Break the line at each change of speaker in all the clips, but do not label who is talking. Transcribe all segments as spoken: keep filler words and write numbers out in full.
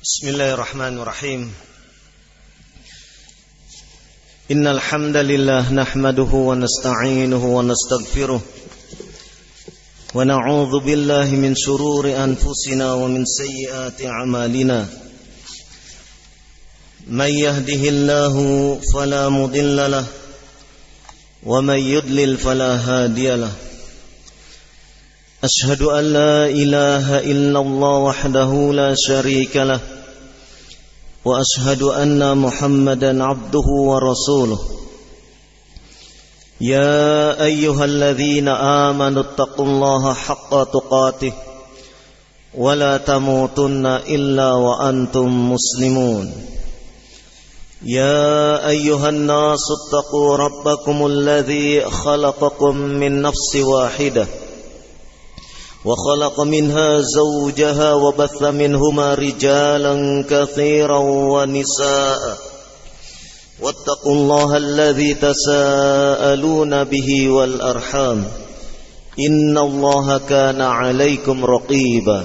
Bismillahirrahmanirrahim. Innal hamdalillah nahmaduhu wa nasta'inuhu wa nastaghfiruh wa na'udzu billahi min shururi anfusina wa min sayyiati a'malina. May yahdihillahu fala mudilla lahu wa may yudlil fala hadiya lahu. Ashhadu an la ilaha illallah wahdahu la syarika lahu wa ashhadu anna Muhammadan abduhu wa rasuluh. Ya ayyuhalladzina amanu taqullaha haqqa tuqatih wa la tamutunna illa wa antum muslimun. Ya ayyuhan nasu taqu rabbakumul ladzi khalaqakum min nafsin wahidah وخلق منها زوجها وبث منهما رجالا كثيرا ونساء واتقوا الله الذي تساءلون به والأرحام إن الله كان عليكم رقيبا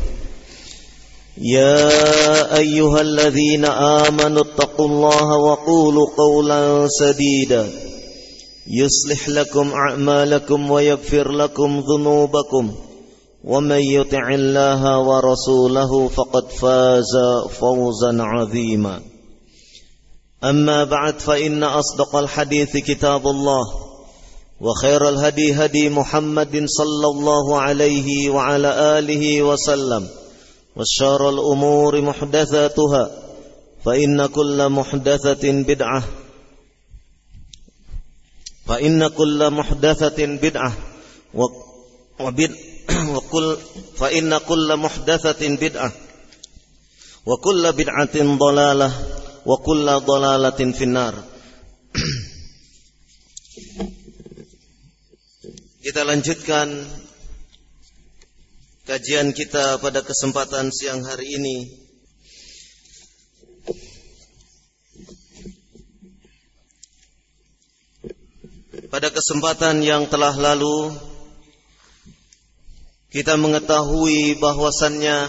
يا أيها الذين آمنوا اتقوا الله وقولوا قولا سديدا يصلح لكم أعمالكم ويغفر لكم ذنوبكم ومن يطع الله ورسوله فقد فاز فوزا عظيما. أما بعد فإن أصدق الحديث كتاب الله وخير الهدي هدي محمد صلى الله عليه وعلى آله وسلم وشر الأمور محدثاتها فإن كل محدثة بدعة فإن كل محدثة بدعة وبدعة وكل فإن كل محدثة بدعة وكل بدعة ضلالة وكل ضلالة في النار. Kita lanjutkan kajian kita pada kesempatan siang hari ini. Pada kesempatan yang telah lalu kita mengetahui bahwasannya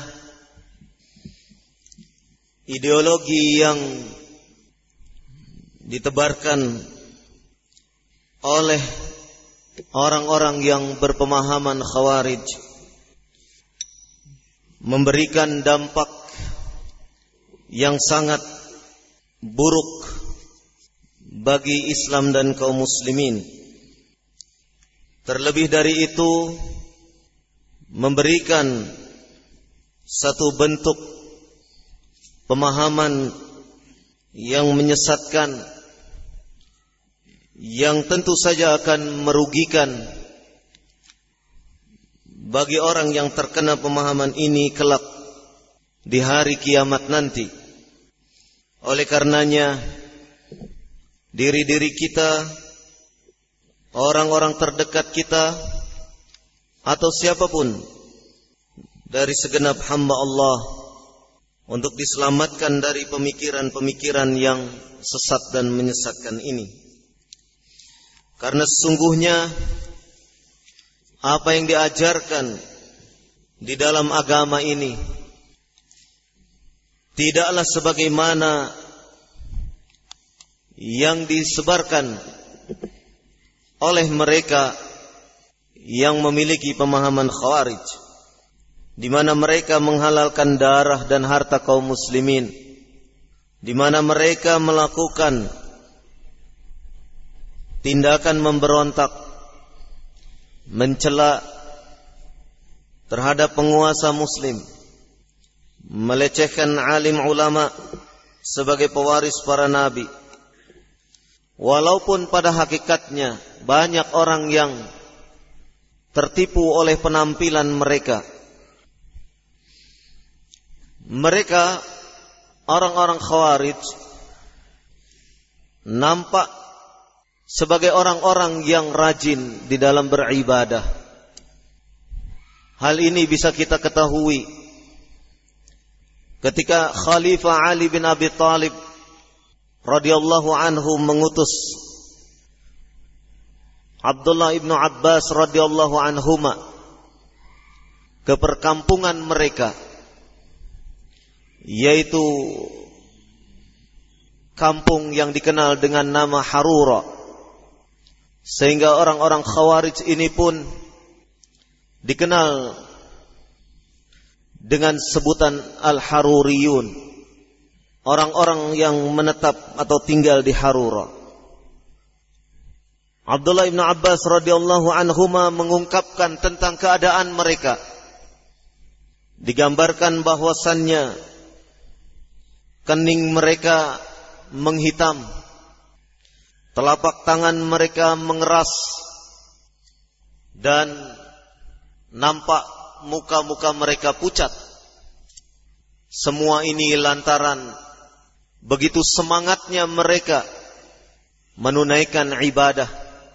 ideologi yang ditebarkan oleh orang-orang yang berpemahaman Khawarij memberikan dampak yang sangat buruk bagi Islam dan kaum muslimin. Terlebih dari itu, memberikan satu bentuk pemahaman yang menyesatkan, yang tentu saja akan merugikan bagi orang yang terkena pemahaman ini kelak di hari kiamat nanti. Oleh karenanya, diri-diri kita, orang-orang terdekat kita, atau siapapun dari segenap hamba Allah untuk diselamatkan dari pemikiran-pemikiran yang sesat dan menyesatkan ini. Karena sesungguhnya apa yang diajarkan di dalam agama ini tidaklah sebagaimana yang disebarkan oleh mereka yang memiliki pemahaman Khawarij, di mana mereka menghalalkan darah dan harta kaum muslimin, di mana mereka melakukan tindakan memberontak, mencela terhadap penguasa muslim, melecehkan alim ulama sebagai pewaris para nabi. Walaupun pada hakikatnya banyak orang yang tertipu oleh penampilan mereka. Mereka, orang-orang Khawarij, nampak sebagai orang-orang yang rajin di dalam beribadah. Hal ini bisa kita ketahui ketika Khalifah Ali bin Abi Thalib radhiyallahu anhu mengutus Abdullah ibnu Abbas radhiyallahu anhuma ke perkampungan mereka yaitu kampung yang dikenal dengan nama Harura. Sehingga orang-orang Khawarij ini pun dikenal dengan sebutan Al-Haruriyun, orang-orang yang menetap atau tinggal di Harura. Abdullah bin Abbas radhiyallahu anhuma mengungkapkan tentang keadaan mereka. Digambarkan bahwasannya kening mereka menghitam, telapak tangan mereka mengeras, dan nampak muka-muka mereka pucat. Semua ini lantaran begitu semangatnya mereka menunaikan ibadah.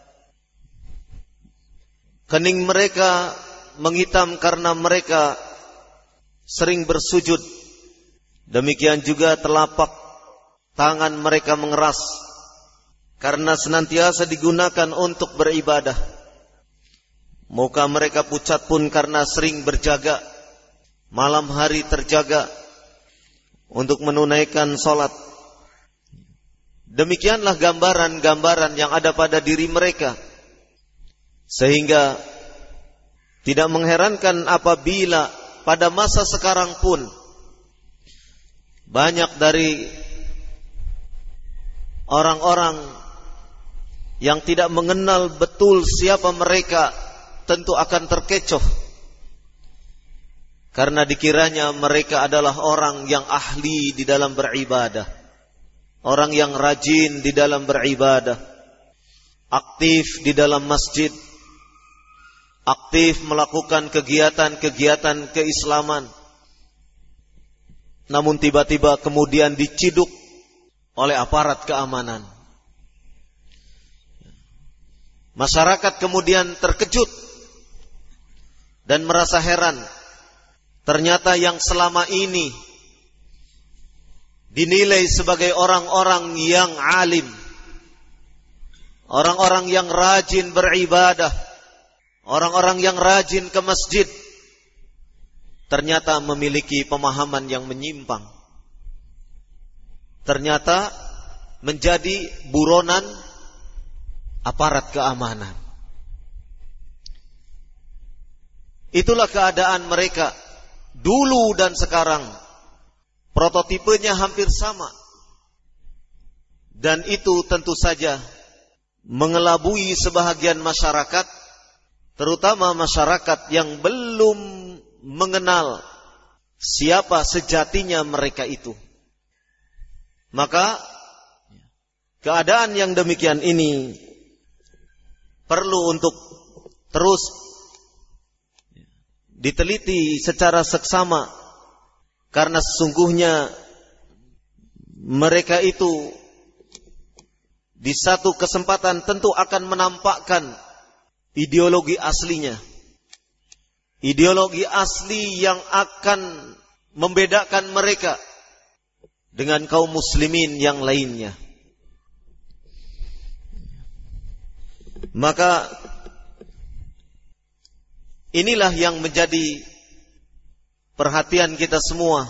Kening mereka menghitam karena mereka sering bersujud. Demikian juga telapak tangan mereka mengeras karena senantiasa digunakan untuk beribadah. Muka mereka pucat pun karena sering berjaga, malam hari terjaga untuk menunaikan salat. Demikianlah gambaran-gambaran yang ada pada diri mereka. Sehingga tidak mengherankan apabila pada masa sekarang pun banyak dari orang-orang yang tidak mengenal betul siapa mereka tentu akan terkecoh, karena dikiranya mereka adalah orang yang ahli di dalam beribadah, orang yang rajin di dalam beribadah, aktif di dalam masjid, aktif melakukan kegiatan-kegiatan keislaman. Namun tiba-tiba kemudian diciduk oleh aparat keamanan. Masyarakat kemudian terkejut dan merasa heran. Ternyata yang selama ini dinilai sebagai orang-orang yang alim, orang-orang yang rajin beribadah, orang-orang yang rajin ke masjid, ternyata memiliki pemahaman yang menyimpang. Ternyata menjadi buronan aparat keamanan. Itulah keadaan mereka dulu dan sekarang. Prototipenya hampir sama. Dan itu tentu saja mengelabui sebahagian masyarakat, terutama masyarakat yang belum mengenal siapa sejatinya mereka itu. Maka keadaan yang demikian ini perlu untuk terus diteliti secara seksama, karena sesungguhnya mereka itu di satu kesempatan tentu akan menampakkan ideologi aslinya, ideologi asli yang akan membedakan mereka dengan kaum muslimin yang lainnya. Maka inilah yang menjadi perhatian kita semua.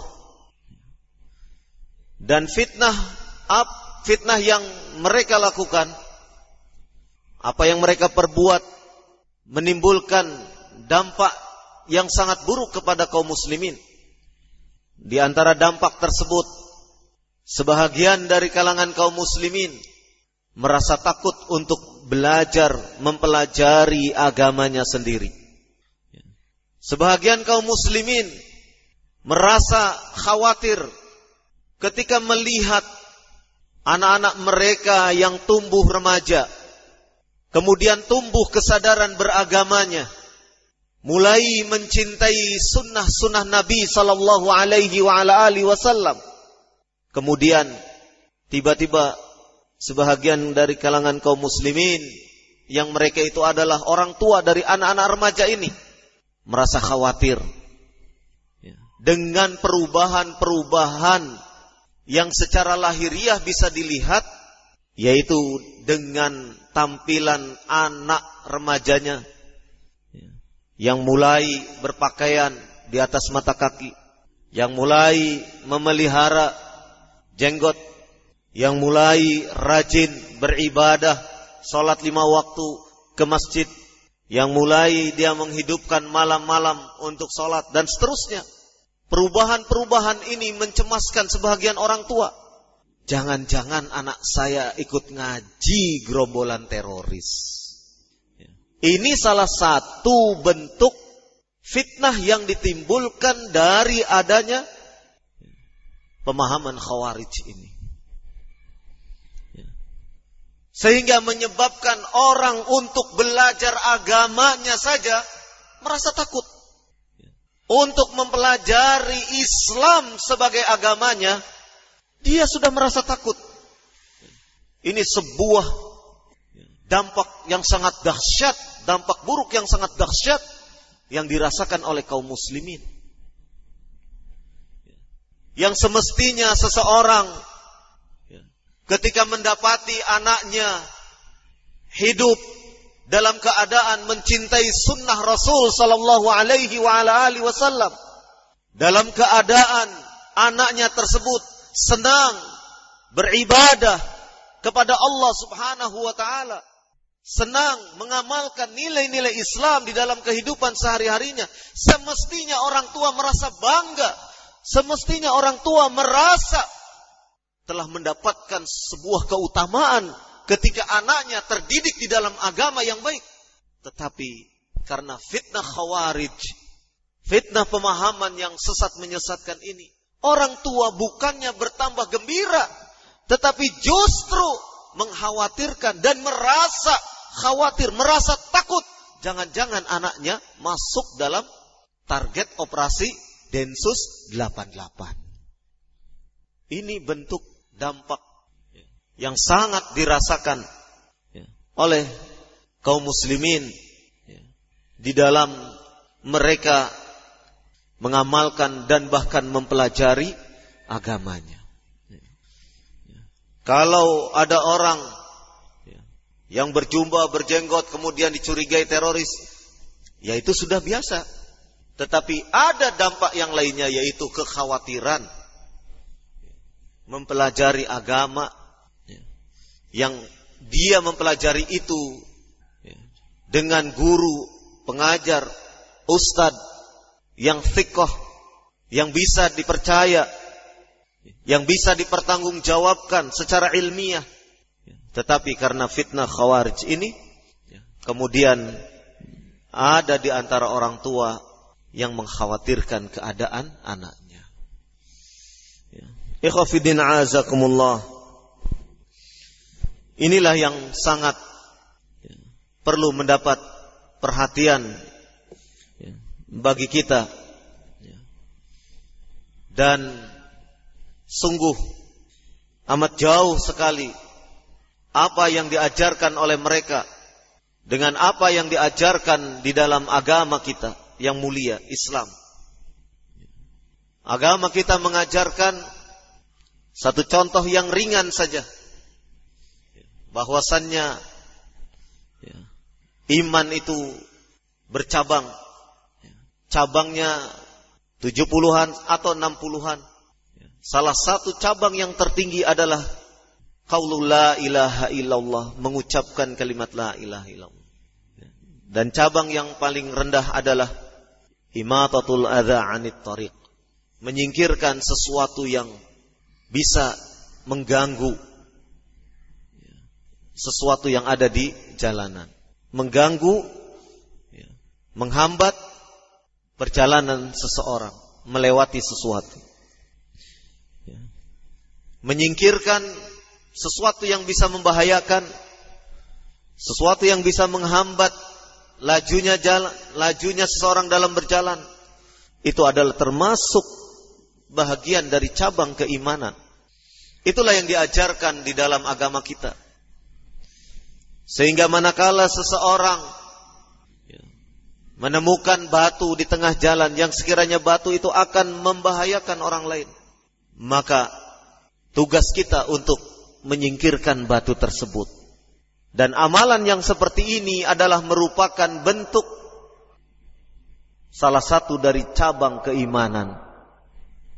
Dan fitnah up, fitnah yang mereka lakukan, apa yang mereka perbuat, menimbulkan dampak yang sangat buruk kepada kaum muslimin. Di antara dampak tersebut, sebahagian dari kalangan kaum muslimin merasa takut untuk belajar, mempelajari agamanya sendiri. Sebahagian kaum muslimin merasa khawatir ketika melihat anak-anak mereka yang tumbuh remaja, kemudian tumbuh kesadaran beragamanya, mulai mencintai sunnah-sunnah Nabi sallallahu alaihi wa ala alihi wasallam. Kemudian tiba-tiba sebahagian dari kalangan kaum muslimin yang mereka itu adalah orang tua dari anak-anak remaja ini merasa khawatir dengan perubahan-perubahan yang secara lahiriah bisa dilihat, yaitu dengan tampilan anak remajanya yang mulai berpakaian di atas mata kaki, yang mulai memelihara jenggot, yang mulai rajin beribadah, salat lima waktu ke masjid, yang mulai dia menghidupkan malam-malam untuk salat dan seterusnya. Perubahan-perubahan ini mencemaskan sebagian orang tua. Jangan-jangan anak saya ikut ngaji gerombolan teroris. Ini salah satu bentuk fitnah yang ditimbulkan dari adanya pemahaman Khawarij ini. Sehingga menyebabkan orang untuk belajar agamanya saja merasa takut. Untuk mempelajari Islam sebagai agamanya, dia sudah merasa takut. Ini sebuah dampak yang sangat dahsyat, dampak buruk yang sangat dahsyat yang dirasakan oleh kaum muslimin. Yang semestinya seseorang ketika mendapati anaknya hidup dalam keadaan mencintai sunnah Rasul sallallahu alaihi wa ala alihi wasallam, dalam keadaan anaknya tersebut senang beribadah kepada Allah Subhanahu wa taala, senang mengamalkan nilai-nilai Islam di dalam kehidupan sehari-harinya, semestinya orang tua merasa bangga, semestinya orang tua merasa telah mendapatkan sebuah keutamaan ketika anaknya terdidik di dalam agama yang baik. Tetapi karena fitnah Khawarij, fitnah pemahaman yang sesat menyesatkan ini, orang tua bukannya bertambah gembira, tetapi justru mengkhawatirkan dan merasa khawatir, merasa takut. Jangan-jangan anaknya masuk dalam target operasi Densus delapan puluh delapan. Ini bentuk dampak yang sangat dirasakan oleh kaum muslimin di dalam mereka mengamalkan dan bahkan mempelajari agamanya. Kalau ada orang yang berjubah, berjenggot kemudian dicurigai teroris, ya itu sudah biasa. Tetapi ada dampak yang lainnya, yaitu kekhawatiran mempelajari agama, yang dia mempelajari itu dengan guru, pengajar, ustadz yang thiqah, yang bisa dipercaya, yang bisa dipertanggungjawabkan secara ilmiah. Tetapi karena fitnah Khawarij ini, kemudian ada di antara orang tua yang mengkhawatirkan keadaan anaknya. Ikhwafidin a'azakumullah. Inilah yang sangat perlu mendapat perhatian bagi kita. Dan sungguh amat jauh sekali apa yang diajarkan oleh mereka dengan apa yang diajarkan di dalam agama kita yang mulia, Islam. Agama kita mengajarkan satu contoh yang ringan saja, bahwasannya iman itu bercabang, cabangnya tujuh puluhan atau enam puluhan. Salah satu cabang yang tertinggi adalah qaulul la ilaha illallah, mengucapkan kalimat la ilaha illallah. Dan cabang yang paling rendah adalah imatatul adza 'anit thariq, menyingkirkan sesuatu yang bisa mengganggu, sesuatu yang ada di jalanan, mengganggu, menghambat perjalanan seseorang melewati sesuatu, menyingkirkan sesuatu yang bisa membahayakan, sesuatu yang bisa menghambat lajunya jalan, lajunya seseorang dalam berjalan. Itu adalah termasuk bahagian dari cabang keimanan. Itulah yang diajarkan di dalam agama kita. Sehingga manakala seseorang menemukan batu di tengah jalan yang sekiranya batu itu akan membahayakan orang lain, maka tugas kita untuk menyingkirkan batu tersebut. Dan amalan yang seperti ini adalah merupakan bentuk salah satu dari cabang keimanan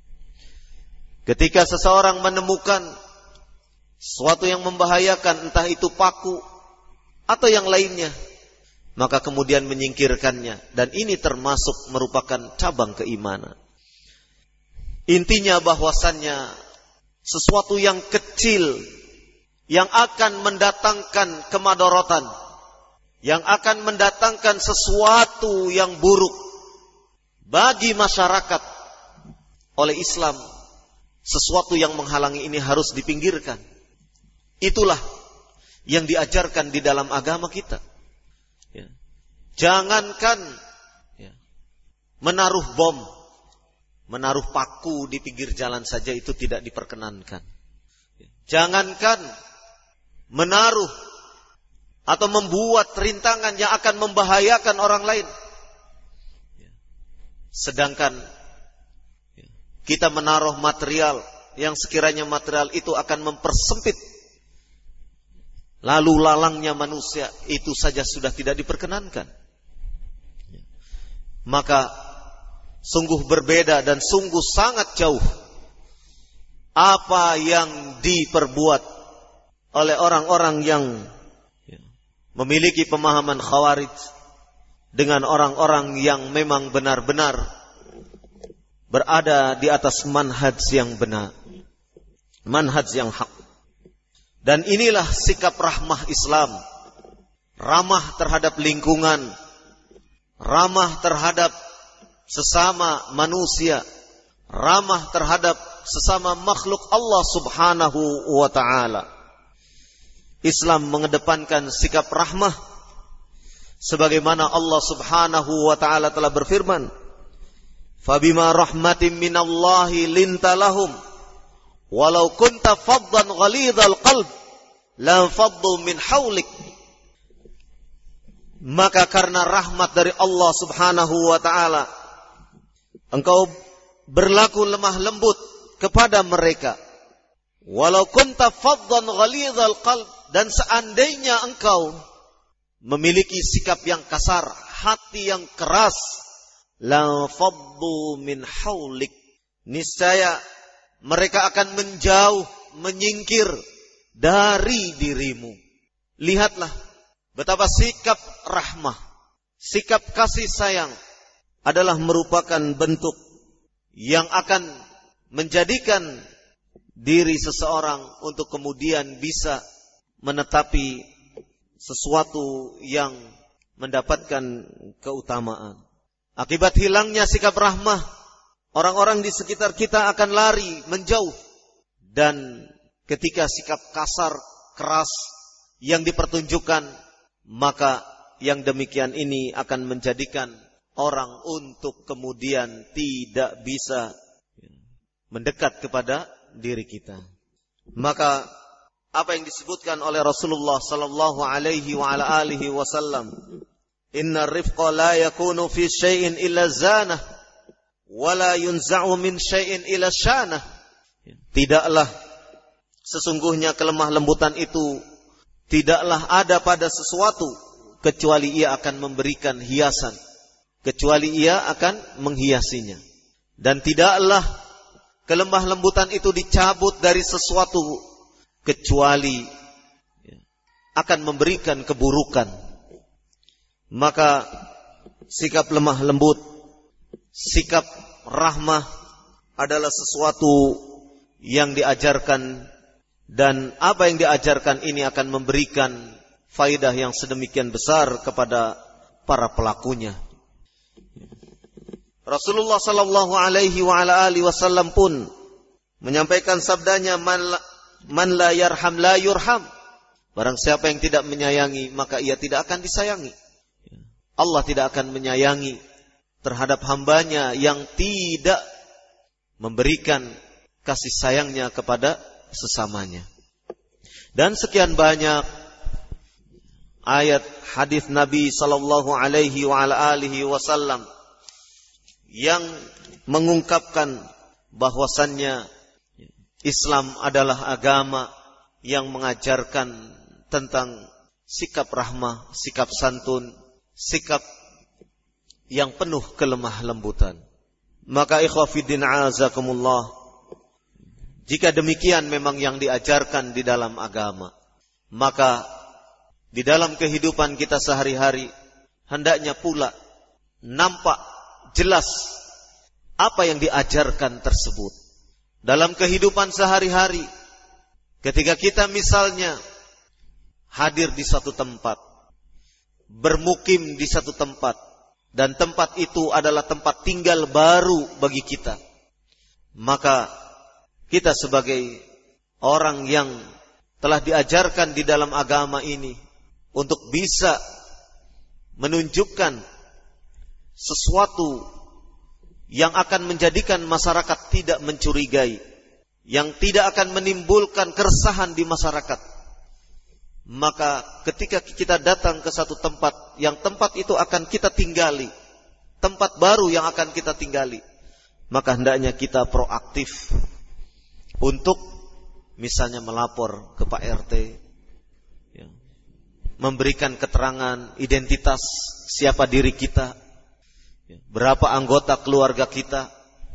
Ketika seseorang menemukan sesuatu yang membahayakan, entah itu paku atau yang lainnya, maka kemudian menyingkirkannya, dan ini termasuk merupakan cabang keimanan. Intinya bahwasannya sesuatu yang kecil yang akan mendatangkan kemadharatan, yang akan mendatangkan sesuatu yang buruk bagi masyarakat, oleh Islam sesuatu yang menghalangi ini harus dipinggirkan. Itulah yang diajarkan di dalam agama kita. Ya. Jangankan ya, menaruh bom, menaruh paku di pinggir jalan saja itu tidak diperkenankan. Ya. Jangankan menaruh atau membuat rintangan yang akan membahayakan orang lain. Ya. Sedangkan ya, kita menaruh material yang sekiranya material itu akan mempersempit lalu lalangnya manusia, itu saja sudah tidak diperkenankan. Maka sungguh berbeda dan sungguh sangat jauh apa yang diperbuat oleh orang-orang yang memiliki pemahaman Khawarij dengan orang-orang yang memang benar-benar berada di atas manhaj yang benar, manhaj yang hak. Dan inilah sikap rahmah Islam, ramah terhadap lingkungan, ramah terhadap sesama manusia, ramah terhadap sesama makhluk Allah Subhanahu wa ta'ala. Islam mengedepankan sikap rahmah sebagaimana Allah Subhanahu wa ta'ala telah berfirman, "Fabima rahmatin minallahi linta lahum walau kunta faddan ghalidhal qalb la faddu min haulik." Maka karena rahmat dari Allah Subhanahu wa ta'ala, engkau berlaku lemah lembut kepada mereka. Walau kunta faddan ghalidhal qalb, dan seandainya engkau memiliki sikap yang kasar, hati yang keras, la faddu min haulik, niscaya mereka akan menjauh, menyingkir dari dirimu. Lihatlah betapa sikap rahmah, sikap kasih sayang adalah merupakan bentuk yang akan menjadikan diri seseorang untuk kemudian bisa menetapi sesuatu yang mendapatkan keutamaan. Akibat hilangnya sikap rahmah, orang-orang di sekitar kita akan lari, menjauh. Dan ketika sikap kasar, keras yang dipertunjukkan, maka yang demikian ini akan menjadikan orang untuk kemudian tidak bisa mendekat kepada diri kita. Maka apa yang disebutkan oleh Rasulullah sallallahu alaihi wa ala alihi wasallam, "Inna rifqa la yakunu fi syai'in illa zanah, wa la yunza'u min syai'in illa syanah." Tidaklah sesungguhnya kelemah lembutan itu tidaklah ada pada sesuatu kecuali ia akan memberikan hiasan, kecuali ia akan menghiasinya. Dan tidaklah kelemah lembutan itu dicabut dari sesuatu kecuali akan memberikan keburukan. Maka sikap lemah lembut, sikap rahmah adalah sesuatu yang diajarkan, dan apa yang diajarkan ini akan memberikan faidah yang sedemikian besar kepada para pelakunya. Rasulullah sallallahu alaihi wa ala alihi wasallam pun menyampaikan sabdanya, man la, man la yarham la yurham. Barang siapa yang tidak menyayangi, maka ia tidak akan disayangi. Allah tidak akan menyayangi terhadap hambanya yang tidak memberikan kasih sayangnya kepada sesamanya. Dan sekian banyak ayat hadis Nabi sallallahu alaihi wa ala alihi wasallam yang mengungkapkan bahwasannya Islam adalah agama yang mengajarkan tentang sikap rahmah, sikap santun, sikap yang penuh kelemah lembutan. Maka ikhwah fiddin azakumullah, Jika demikian memang yang diajarkan di dalam agama, maka di dalam kehidupan kita sehari-hari hendaknya pula nampak jelas apa yang diajarkan tersebut. Dalam kehidupan sehari-hari, ketika kita misalnya hadir di suatu tempat, bermukim di satu tempat, dan tempat itu adalah tempat tinggal baru bagi kita, maka kita sebagai orang yang telah diajarkan di dalam agama ini untuk bisa menunjukkan sesuatu yang akan menjadikan masyarakat tidak mencurigai, yang tidak akan menimbulkan keresahan di masyarakat, maka ketika kita datang ke satu tempat, yang tempat itu akan kita tinggali, tempat baru yang akan kita tinggali, maka hendaknya kita proaktif untuk misalnya melapor ke Pak R T, ya, memberikan keterangan identitas siapa diri kita, ya, berapa anggota keluarga kita.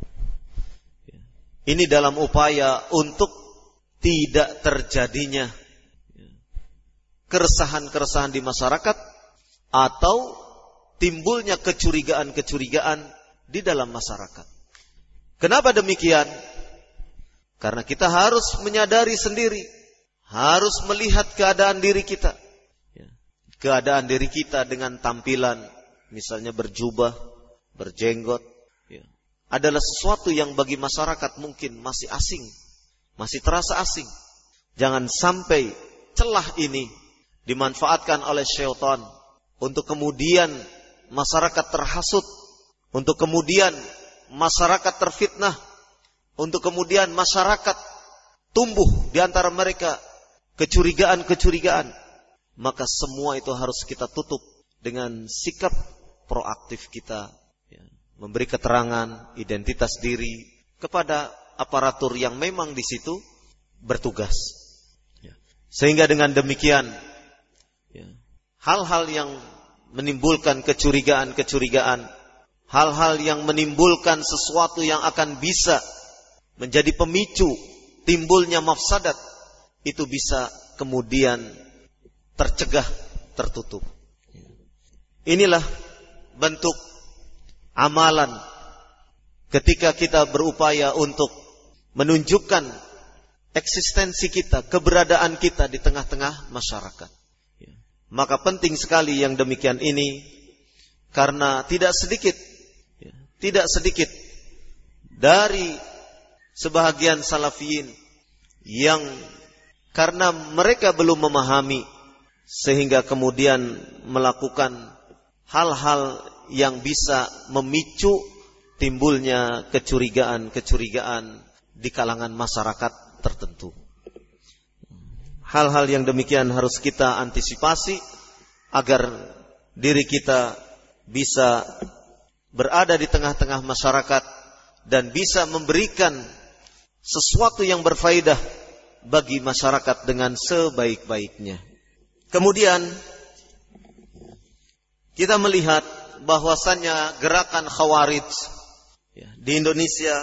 Ya. Ini dalam upaya untuk tidak terjadinya ya, keresahan-keresahan di masyarakat atau timbulnya kecurigaan-kecurigaan di dalam masyarakat. Kenapa demikian? Karena kita harus menyadari sendiri, harus melihat keadaan diri kita. Keadaan diri kita dengan tampilan, misalnya berjubah, berjenggot, ya, adalah sesuatu yang bagi masyarakat mungkin masih asing, masih terasa asing. Jangan sampai celah ini dimanfaatkan oleh syaitan untuk kemudian masyarakat terhasut, untuk kemudian masyarakat terfitnah, untuk kemudian masyarakat tumbuh di antara mereka kecurigaan-kecurigaan. Maka semua itu harus kita tutup dengan sikap proaktif kita, ya, memberi keterangan identitas diri kepada aparatur yang memang di situ bertugas. Ya. Sehingga dengan demikian, ya, hal-hal yang menimbulkan kecurigaan-kecurigaan, hal-hal yang menimbulkan sesuatu yang akan bisa menjadi pemicu timbulnya mafsadat, itu bisa kemudian tercegah, tertutup. Inilah bentuk amalan ketika kita berupaya untuk menunjukkan eksistensi kita, keberadaan kita di tengah-tengah masyarakat. Maka penting sekali yang demikian ini, karena tidak sedikit, tidak sedikit dari sebahagian salafiyin yang karena mereka belum memahami sehingga kemudian melakukan hal-hal yang bisa memicu timbulnya kecurigaan-kecurigaan di kalangan masyarakat tertentu. Hal-hal yang demikian harus kita antisipasi agar diri kita bisa berada di tengah-tengah masyarakat dan bisa memberikan sesuatu yang berfaedah bagi masyarakat dengan sebaik-baiknya. Kemudian kita melihat bahwasannya gerakan Khawarij ya, di Indonesia,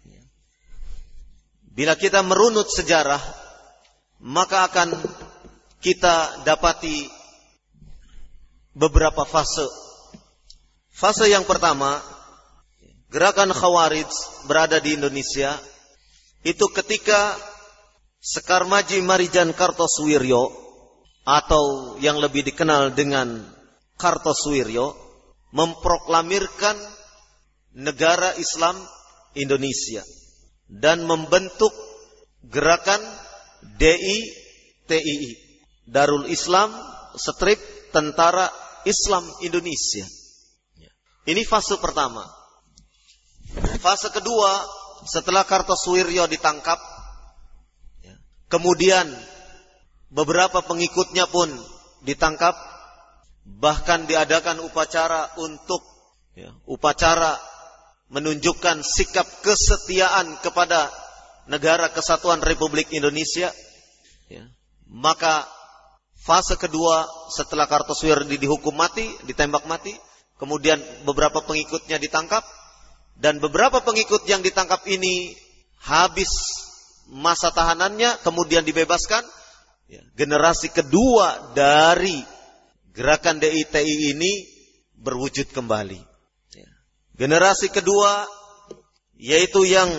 bila kita merunut sejarah, maka akan kita dapati beberapa fase. Fase yang pertama, gerakan Khawarij berada di Indonesia itu ketika Sekar Maji Marijan Kartosuwiryo atau yang lebih dikenal dengan Kartosuwiryo memproklamirkan negara Islam Indonesia dan membentuk gerakan D I T I I, Darul Islam Strip Tentara Islam Indonesia. Ini fase pertama. Fase kedua, setelah Kartosuwiryo ditangkap, kemudian beberapa pengikutnya pun ditangkap, bahkan diadakan upacara untuk ya, upacara menunjukkan sikap kesetiaan kepada Negara Kesatuan Republik Indonesia. Ya. Maka fase kedua setelah Kartosuwiryo dihukum mati, ditembak mati, kemudian beberapa pengikutnya ditangkap, dan beberapa pengikut yang ditangkap ini habis masa tahanannya, kemudian dibebaskan. Ya, generasi kedua dari gerakan D I T I ini berwujud kembali. Ya. Generasi kedua yaitu yang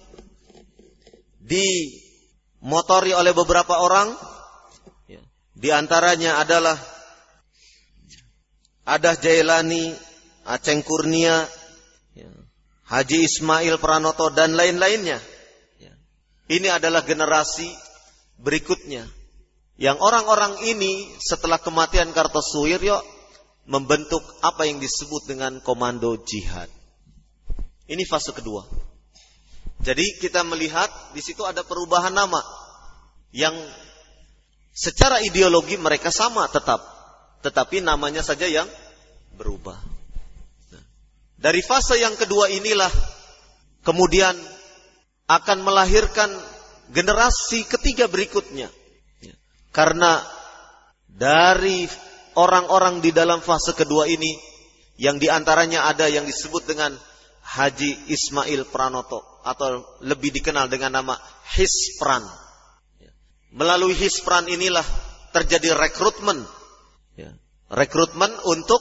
dimotori oleh beberapa orang. Ya. Di antaranya adalah Adah Jailani, Aceng Kurnia, ya, Haji Ismail Pranoto dan lain-lainnya. Ya. Ini adalah generasi berikutnya. Yang orang-orang ini setelah kematian Kartosuwiryo membentuk apa yang disebut dengan komando jihad. Ini fase kedua. Jadi kita melihat di situ ada perubahan nama yang secara ideologi mereka sama tetap, tetapi namanya saja yang berubah. Nah, dari fase yang kedua inilah kemudian akan melahirkan generasi ketiga berikutnya. Karena dari orang-orang di dalam fase kedua ini, yang diantaranya ada yang disebut dengan Haji Ismail Pranoto, atau lebih dikenal dengan nama Hispran. Melalui Hispran inilah terjadi rekrutmen. Rekrutmen untuk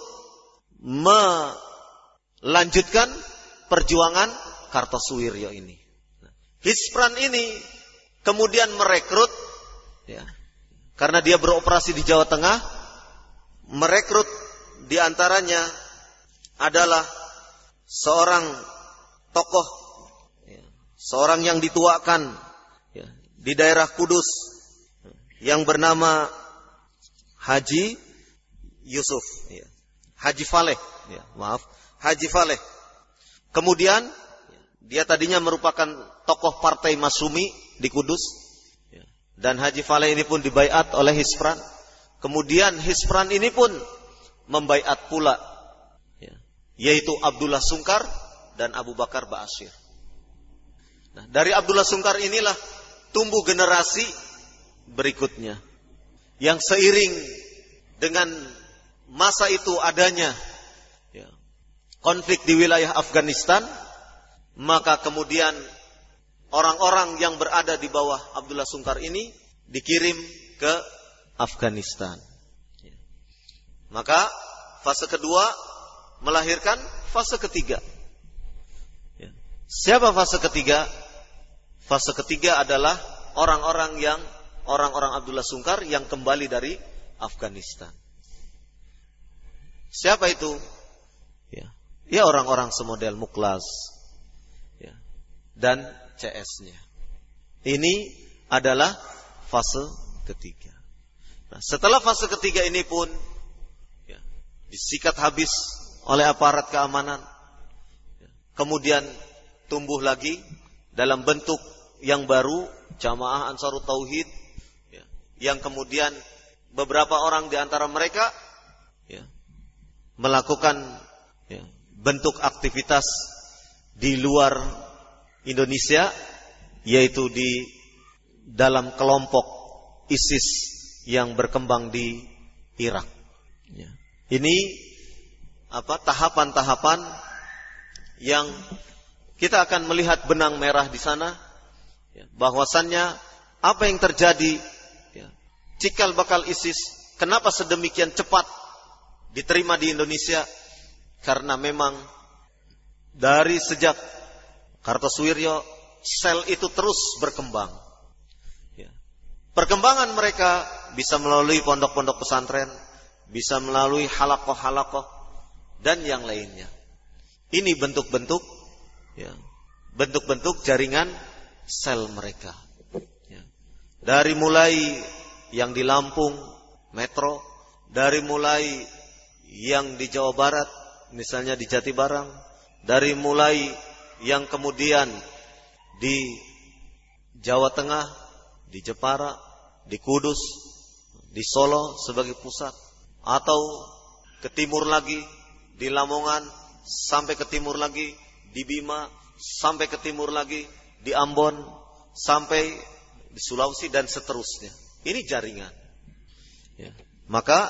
melanjutkan perjuangan Kartosuwiryo ini. Hispran ini kemudian merekrut, ya, karena dia beroperasi di Jawa Tengah, merekrut diantaranya adalah seorang tokoh, ya, seorang yang dituakan, ya, di daerah Kudus, yang bernama Haji Yusuf, ya, Haji Faleh, ya, maaf, Haji Faleh. Kemudian dia tadinya merupakan tokoh Partai Masyumi di Kudus. Dan Haji Faleh ini pun dibaiat oleh Hispran. Kemudian Hispran ini pun membaiat pula, ya, yaitu Abdullah Sungkar dan Abu Bakar Ba'asyir. Nah, dari Abdullah Sungkar inilah tumbuh generasi berikutnya. Yang seiring dengan masa itu adanya, ya, konflik di wilayah Afghanistan, maka kemudian orang-orang yang berada di bawah Abdullah Sungkar ini dikirim ke Afghanistan. Maka fase kedua melahirkan fase ketiga. Siapa fase ketiga? Fase ketiga adalah orang-orang yang orang-orang Abdullah Sungkar yang kembali dari Afghanistan. Siapa itu? Ya, ya orang-orang semodel Muklas, ya, dan C S-nya. Ini adalah fase ketiga. Nah, setelah fase ketiga ini pun, ya, disikat habis oleh aparat keamanan, ya, kemudian tumbuh lagi dalam bentuk yang baru, Jamaah Ansarut Tauhid, ya, yang kemudian beberapa orang di antara mereka, ya, melakukan, ya, bentuk aktivitas di luar Indonesia, yaitu di dalam kelompok ISIS yang berkembang di Irak. Ya. Ini apa tahapan-tahapan yang kita akan melihat benang merah di sana, ya, bahwasannya apa yang terjadi, ya, cikal bakal ISIS, kenapa sedemikian cepat diterima di Indonesia? Karena memang dari sejak Kartosuwiryo, sel itu terus berkembang. Ya. Perkembangan mereka bisa melalui pondok-pondok pesantren, bisa melalui halakoh-halakoh, dan yang lainnya. Ini bentuk-bentuk, ya, bentuk-bentuk jaringan sel mereka. Ya. Dari mulai yang di Lampung, Metro, dari mulai yang di Jawa Barat, misalnya di Jatibarang, dari mulai yang kemudian di Jawa Tengah, di Jepara, di Kudus, di Solo sebagai pusat, atau ke timur lagi di Lamongan, sampai ke timur lagi di Bima, sampai ke timur lagi di Ambon, sampai di Sulawesi dan seterusnya. Ini jaringan. Ya. Maka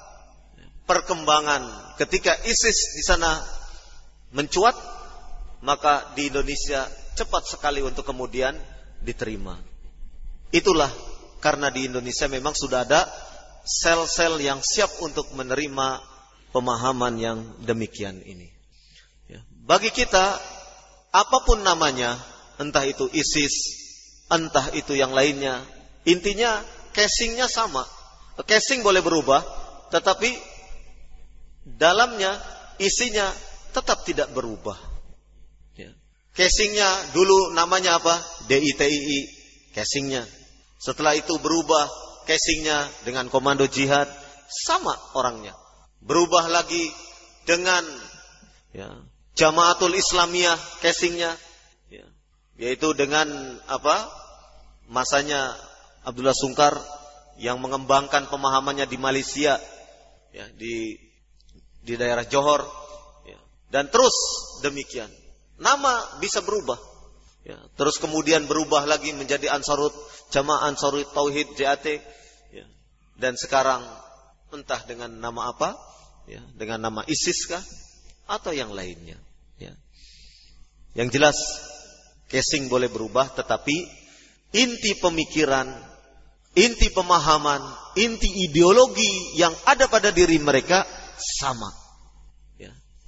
perkembangan ketika ISIS di sana mencuat, maka di Indonesia cepat sekali untuk kemudian diterima. Itulah karena di Indonesia memang sudah ada sel-sel yang siap untuk menerima pemahaman yang demikian ini. Ya. Bagi kita, apapun namanya, entah itu ISIS, entah itu yang lainnya, intinya casingnya sama. Casing boleh berubah, tetapi dalamnya, isinya tetap tidak berubah. Ya. Casingnya dulu namanya apa? D I T I I, casingnya. Setelah itu berubah casingnya dengan komando jihad, sama orangnya. Berubah lagi dengan ya, Jamaatul Islamiyah casingnya, ya, yaitu dengan apa? Masanya Abdullah Sungkar yang mengembangkan pemahamannya di Malaysia, ya, di di daerah Johor, ya, dan terus demikian. Nama bisa berubah. Ya, terus kemudian berubah lagi menjadi Ansarut Jamaah Ansarut Tauhid J A T, ya, dan sekarang entah dengan nama apa, ya, dengan nama ISIS kah atau yang lainnya, ya. Yang jelas casing boleh berubah, tetapi inti pemikiran, inti pemahaman, inti ideologi yang ada pada diri mereka sama, ya.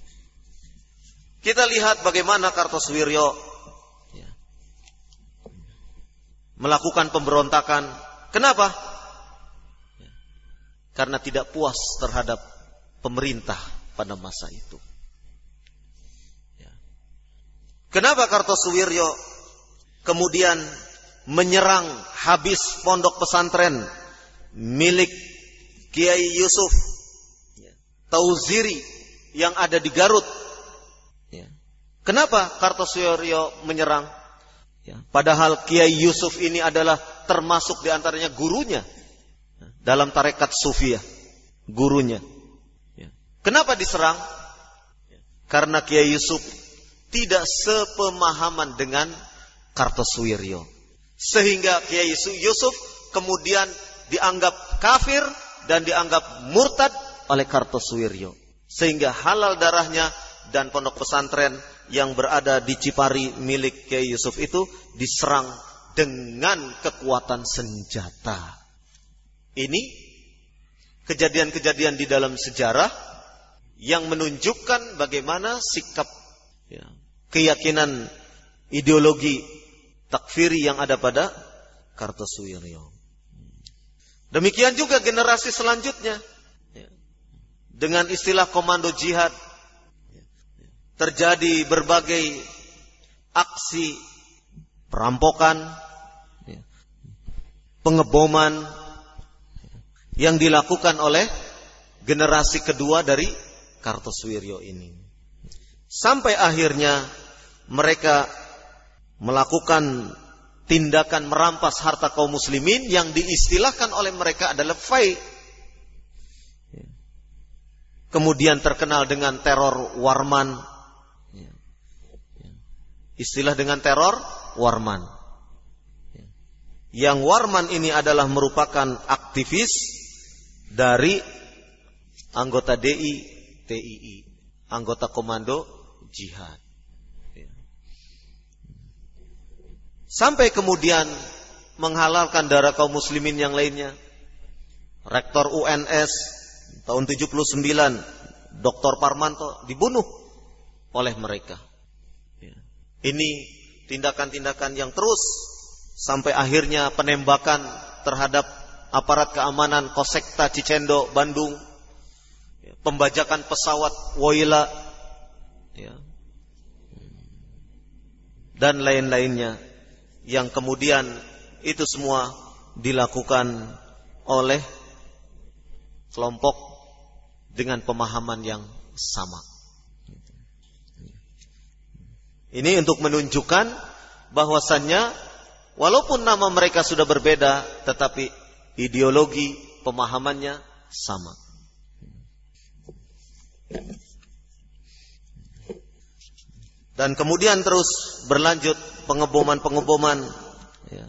Kita lihat bagaimana Kartosoewirjo melakukan pemberontakan. Kenapa? Karena tidak puas terhadap pemerintah pada masa itu. Kenapa Kartosoewirjo kemudian menyerang habis pondok pesantren milik Kiai Yusuf Tauziri yang ada di Garut? Kenapa Kartosoewirjo menyerang? Ya, padahal Kiai Yusuf ini adalah termasuk di antaranya gurunya dalam tarekat Sufiyah, gurunya. Ya. Kenapa diserang? Ya. Karena Kiai Yusuf tidak sepemahaman dengan Kartosoewirjo, sehingga Kiai Yusuf kemudian dianggap kafir dan dianggap murtad oleh Kartosoewirjo, sehingga halal darahnya dan pondok pesantren yang berada di Cipari milik Kiai Yusuf itu diserang dengan kekuatan senjata. Ini kejadian-kejadian di dalam sejarah yang menunjukkan bagaimana sikap, ya, keyakinan ideologi takfiri yang ada pada Kartosoewirjo. Demikian juga generasi selanjutnya, ya, dengan istilah komando jihad. Terjadi berbagai aksi perampokan, pengeboman yang dilakukan oleh generasi kedua dari Kartosoewirjo ini. Sampai akhirnya mereka melakukan tindakan merampas harta kaum muslimin yang diistilahkan oleh mereka adalah fai. Kemudian terkenal dengan teror Warman. Istilah dengan teror Warman. Yang Warman ini adalah merupakan aktivis dari anggota D I T I I, anggota komando jihad. Sampai kemudian menghalalkan darah kaum muslimin yang lainnya. Rektor U N S tahun tujuh puluh sembilan, Doktor Parmanto dibunuh oleh mereka. Ini tindakan-tindakan yang terus sampai akhirnya penembakan terhadap aparat keamanan Kosekta Cicendo Bandung, pembajakan pesawat Woyla, ya, dan lain-lainnya, yang kemudian itu semua dilakukan oleh kelompok dengan pemahaman yang sama. Ini untuk menunjukkan bahwasannya walaupun nama mereka sudah berbeda, tetapi ideologi pemahamannya sama. Dan kemudian terus berlanjut pengeboman-pengeboman, ya.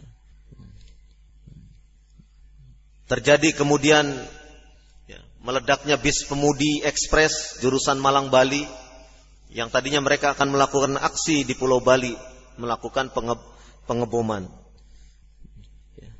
Terjadi kemudian, ya, meledaknya bis Pemudi Ekspres jurusan Malang Bali, yang tadinya mereka akan melakukan aksi di Pulau Bali, melakukan penge- pengeboman.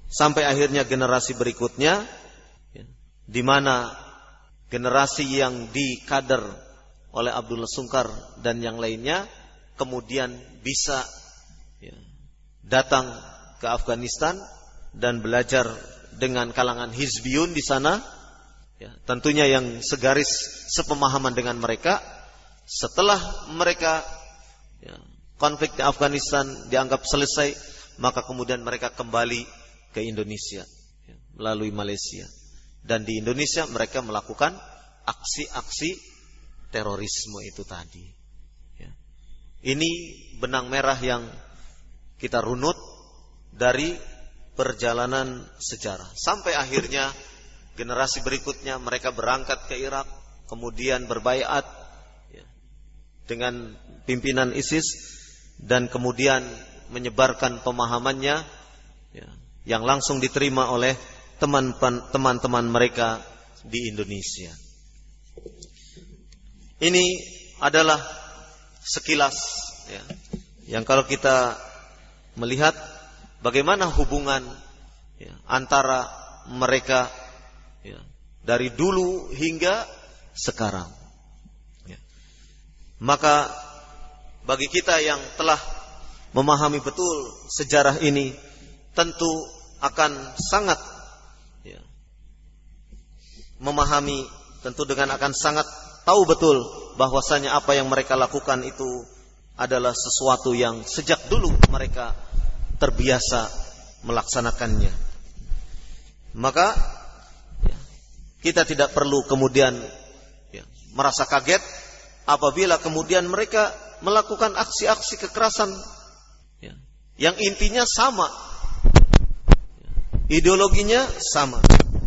Sampai akhirnya generasi berikutnya, ya, di mana generasi yang dikader oleh Abdullah Sungkar dan yang lainnya kemudian bisa, ya, datang ke Afghanistan dan belajar dengan kalangan Hizbiyun di sana, ya, tentunya yang segaris sepemahaman dengan mereka. Setelah mereka, ya, konflik di Afghanistan dianggap selesai, maka kemudian mereka kembali ke Indonesia, ya, melalui Malaysia. Dan di Indonesia mereka melakukan aksi-aksi terorisme itu tadi. Ya. Ini benang merah yang kita runut dari perjalanan sejarah. Sampai akhirnya generasi berikutnya mereka berangkat ke Irak, kemudian berbaiat, ya, dengan pimpinan ISIS, dan kemudian menyebarkan pemahamannya, ya, yang langsung diterima oleh teman-teman mereka di Indonesia. Ini adalah sekilas, ya, yang kalau kita melihat bagaimana hubungan, ya, antara mereka, ya, dari dulu hingga sekarang, ya. Maka bagi kita yang telah memahami betul sejarah ini, tentu akan sangat, ya, memahami, tentu dengan akan sangat tahu betul bahwasanya apa yang mereka lakukan itu adalah sesuatu yang sejak dulu mereka terbiasa melaksanakannya. Maka, ya, kita tidak perlu kemudian, ya, merasa kaget apabila kemudian mereka melakukan aksi-aksi kekerasan, ya, yang intinya sama, ya, ideologinya sama.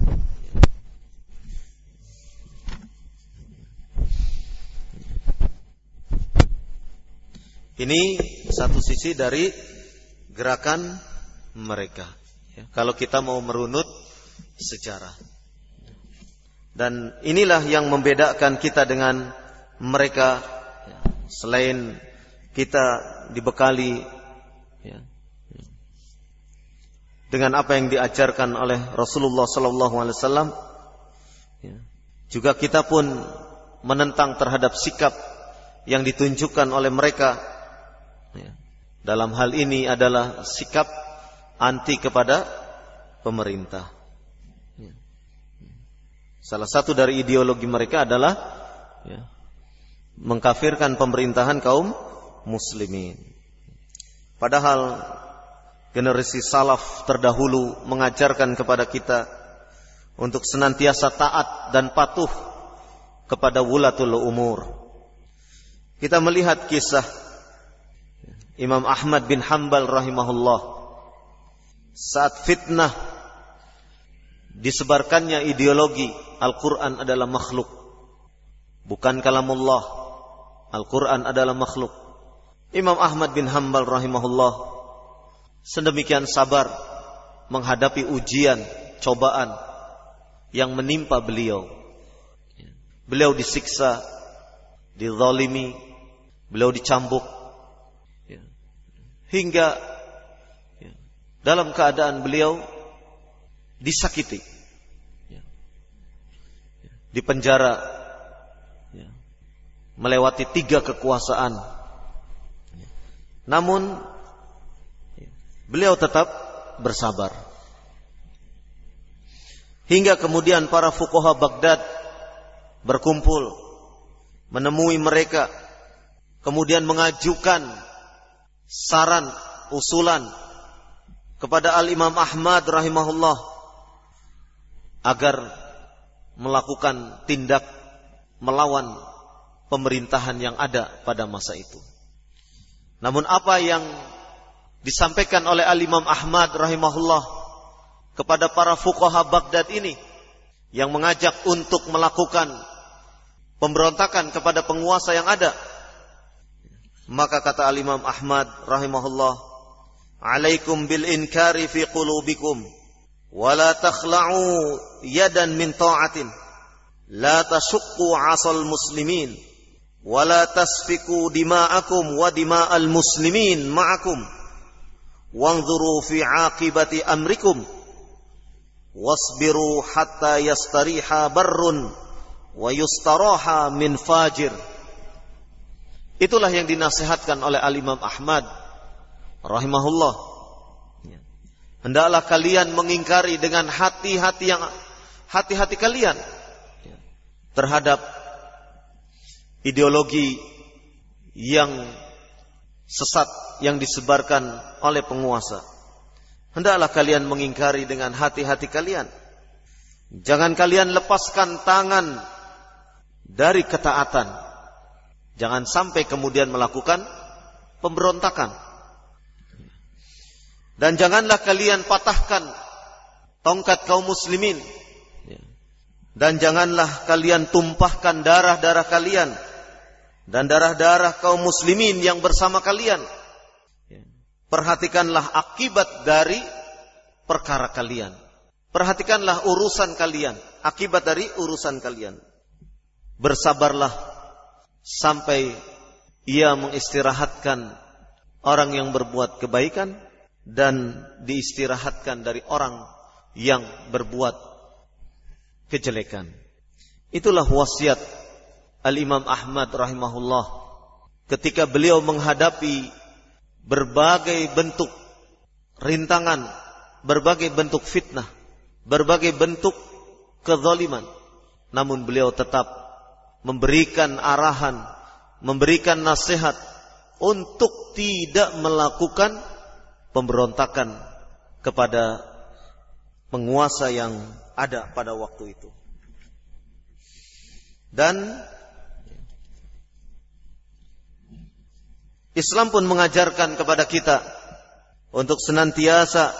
Ini satu sisi dari gerakan mereka, ya, kalau kita mau merunut sejarah. Dan inilah yang membedakan kita dengan mereka, ya, selain kita dibekali, ya, dengan apa yang diajarkan oleh Rasulullah sallallahu alaihi wasallam, ya, juga kita pun menentang terhadap sikap yang ditunjukkan oleh mereka, ya, dalam hal ini adalah sikap anti kepada pemerintah. Ya. Salah satu dari ideologi mereka adalah, ya, mengkafirkan pemerintahan kaum muslimin. Padahal generasi salaf terdahulu mengajarkan kepada kita untuk senantiasa taat dan patuh kepada wulatul umur. Kita melihat kisah Imam Ahmad bin Hanbal rahimahullah saat fitnah disebarkannya ideologi Al-Quran adalah makhluk, bukan kalamullah, Al-Quran adalah makhluk. Imam Ahmad bin Hanbal rahimahullah sedemikian sabar menghadapi ujian, cobaan yang menimpa beliau. Beliau disiksa, dizalimi, beliau dicambuk, hingga, ya, dalam keadaan beliau disakiti, ya, di penjara, ya, melewati tiga kekuasaan, ya. Namun, ya, beliau tetap bersabar. Hingga kemudian para fuqaha Baghdad berkumpul menemui mereka, kemudian mengajukan saran, usulan kepada Al-Imam Ahmad rahimahullah agar melakukan tindak melawan pemerintahan yang ada pada masa itu. Namun apa yang disampaikan oleh Al-Imam Ahmad rahimahullah kepada para fuqaha Baghdad ini, yang mengajak untuk melakukan pemberontakan kepada penguasa yang ada, maka kata Al-Imam Ahmad rahimahullah, "Alaikum bil inkari fi qulubikum wa la takhla'u yadan min ta'atin la tashqu 'asal muslimin wa la tasfiku dima'akum wa dima'al muslimin ma'akum wanzuru fi 'aqibati amrikum wasbiru hatta yastariha barrun wa yustaraha min fajir. Itulah yang dinasihatkan oleh Al-Imam Ahmad rahimahullah. Hendaklah kalian mengingkari dengan hati-hati yang hati-hati kalian terhadap ideologi yang sesat yang disebarkan oleh penguasa. Hendaklah kalian mengingkari dengan hati-hati kalian. Jangan kalian lepaskan tangan dari ketaatan. Jangan sampai kemudian melakukan pemberontakan. Dan janganlah kalian patahkan tongkat kaum muslimin. Dan janganlah kalian tumpahkan darah-darah kalian dan darah-darah kaum muslimin yang bersama kalian. Perhatikanlah akibat dari perkara kalian. Perhatikanlah urusan kalian, akibat dari urusan kalian. Bersabarlah sampai ia mengistirahatkan orang yang berbuat kebaikan dan diistirahatkan dari orang yang berbuat kejelekan. Itulah wasiat Al-Imam Ahmad rahimahullah ketika beliau menghadapi berbagai bentuk rintangan, berbagai bentuk fitnah, berbagai bentuk kezaliman. Namun beliau tetap memberikan arahan, memberikan nasihat untuk tidak melakukan pemberontakan kepada penguasa yang ada pada waktu itu. Dan Islam pun mengajarkan kepada kita untuk senantiasa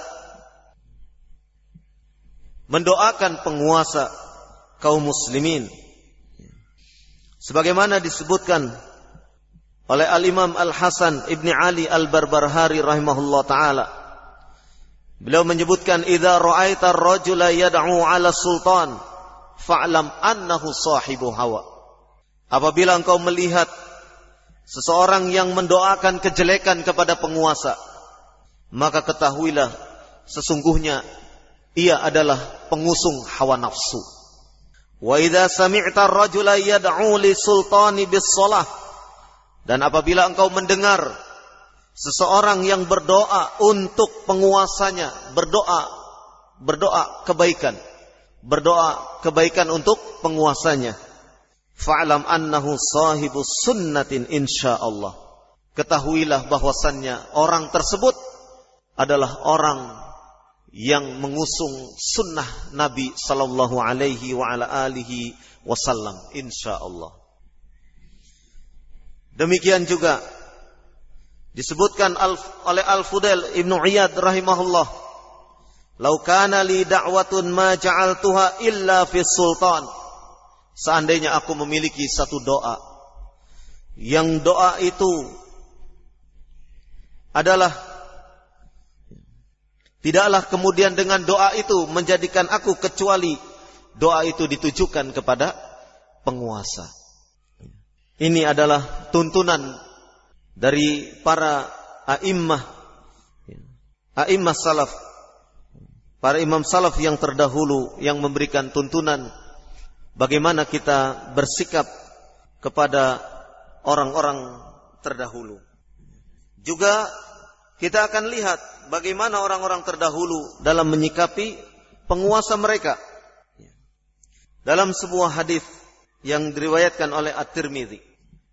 mendoakan penguasa kaum muslimin. Sebagaimana disebutkan oleh Al-Imam Al-Hasan Ibni Ali Al-Barbarhari rahimahullah ta'ala. Beliau menyebutkan, idza ra'aita ar-rajula yad'u 'ala sultan fa'lam annahu sahibu hawa. Apabila engkau melihat seseorang yang mendoakan kejelekan kepada penguasa, maka ketahuilah sesungguhnya ia adalah pengusung hawa nafsu. Wa idza sami'ta ar-rajula yad'u li sultani bis-shalah, dan apabila engkau mendengar seseorang yang berdoa untuk penguasanya, berdoa berdoa kebaikan, berdoa kebaikan untuk penguasanya, fa'lam annahu sahibu sunnatin insyaallah. Ketahuilah bahwasannya orang tersebut adalah orang yang mengusung sunnah Nabi sallallahu alaihi wa ala alihi wasallam insyaallah. Demikian juga disebutkan oleh Al-Fudail Ibnu Iyad rahimahullah, "Lau kana li da'watun ma ja'altuha illa fi sultan." Seandainya aku memiliki satu doa, yang doa itu adalah tidaklah kemudian dengan doa itu menjadikan aku kecuali doa itu ditujukan kepada penguasa. Ini adalah tuntunan dari para a'immah, a'immah salaf, para imam salaf yang terdahulu yang memberikan tuntunan bagaimana kita bersikap kepada orang-orang terdahulu. Juga kita akan lihat bagaimana orang-orang terdahulu dalam menyikapi penguasa mereka. Dalam sebuah hadis yang diriwayatkan oleh At-Tirmidzi,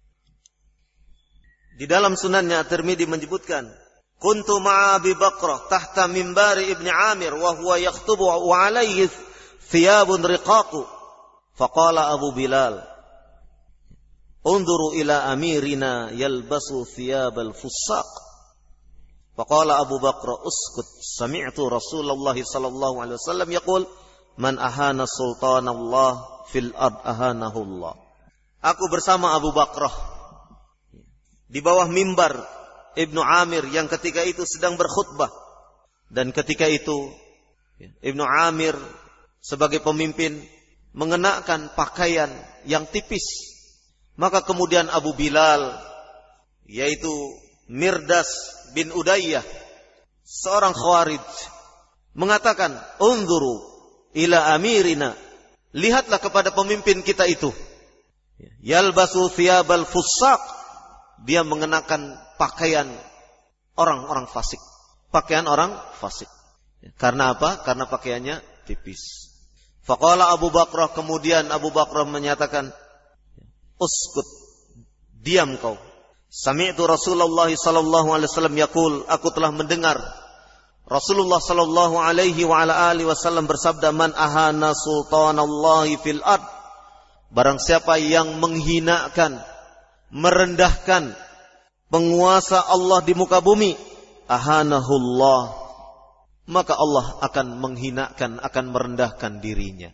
di dalam sunannya At-Tirmidzi menyebutkan, kuntu ma'a Abi Bakrah tahta mimbari Ibni Amir wa huwa yaktubu wa alayhi thiyabun riqaqu. Faqala Abu Bilal, unzuru ila amirina yalbasu thiyabal fussaq. Faqala Abu Bakrah, uskut, sami'tu Rasulullah sallallahu alaihi wasallam yaqul, man ahana sultanallah fil ard ahanahu Allah. Aku bersama Abu Bakrah di bawah mimbar Ibnu Amir yang ketika itu sedang berkhutbah, dan ketika itu Ibnu Amir sebagai pemimpin mengenakan pakaian yang tipis. Maka kemudian Abu Bilal, yaitu Mirdas bin Udayyah, seorang Khawarij, mengatakan, unzuru ila amirina, lihatlah kepada pemimpin kita itu. Yalbasu thiyabal fussaq, dia mengenakan pakaian orang-orang fasik. Pakaian orang fasik. Karena apa? Karena pakaiannya tipis. Faqala Abu Bakrah, kemudian Abu Bakrah menyatakan, uskut, diam kau. Sami'tu Rasulullah sallallahu alaihi wasallam yaqul, aku telah mendengar Rasulullah sallallahu alaihi wa ala alihi wasallam bersabda, man ahana sultanallahi fil ard, barang siapa yang menghinakan, merendahkan penguasa Allah di muka bumi, ahanahullah, maka Allah akan menghinakan, akan merendahkan dirinya.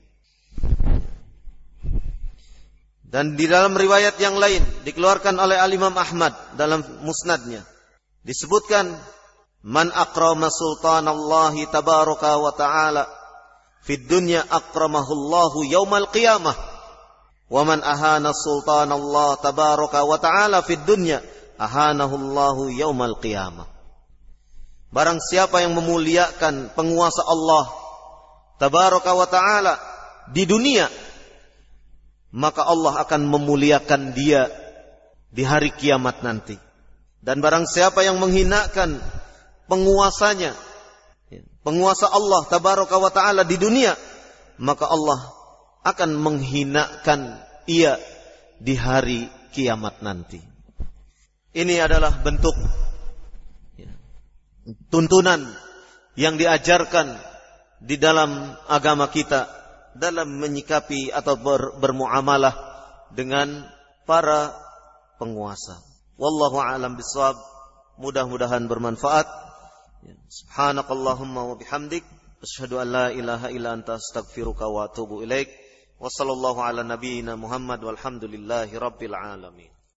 Dan di dalam riwayat yang lain dikeluarkan oleh Al-Imam Ahmad dalam musnadnya, disebutkan, man akrama sultanallahi tabaraka wa ta'ala fid dunya akramahullahu yaumal qiyamah, wa man ahana sultanallah tabaraka wa ta'ala fid dunya ahanahullahu yaumal qiyamah. Barang siapa yang memuliakan penguasa Allah tabaraka wa ta'ala di dunia, maka Allah akan memuliakan dia di hari kiamat nanti. Dan barang siapa yang menghinakan penguasanya, penguasa Allah tabaraka wa ta'ala di dunia, maka Allah akan menghinakan ia di hari kiamat nanti. Ini adalah bentuk tuntunan yang diajarkan di dalam agama kita dalam menyikapi atau ber, bermuamalah dengan para penguasa. Wallahu a'lam bishawab. Mudah-mudahan bermanfaat. Subhanakallahumma wa bihamdik, asyhadu an la ilaha illa anta, astaghfiruka wa atubu ilaik. Wa sallallahu ala nabiyyina Muhammad walhamdulillahi rabbil alamin.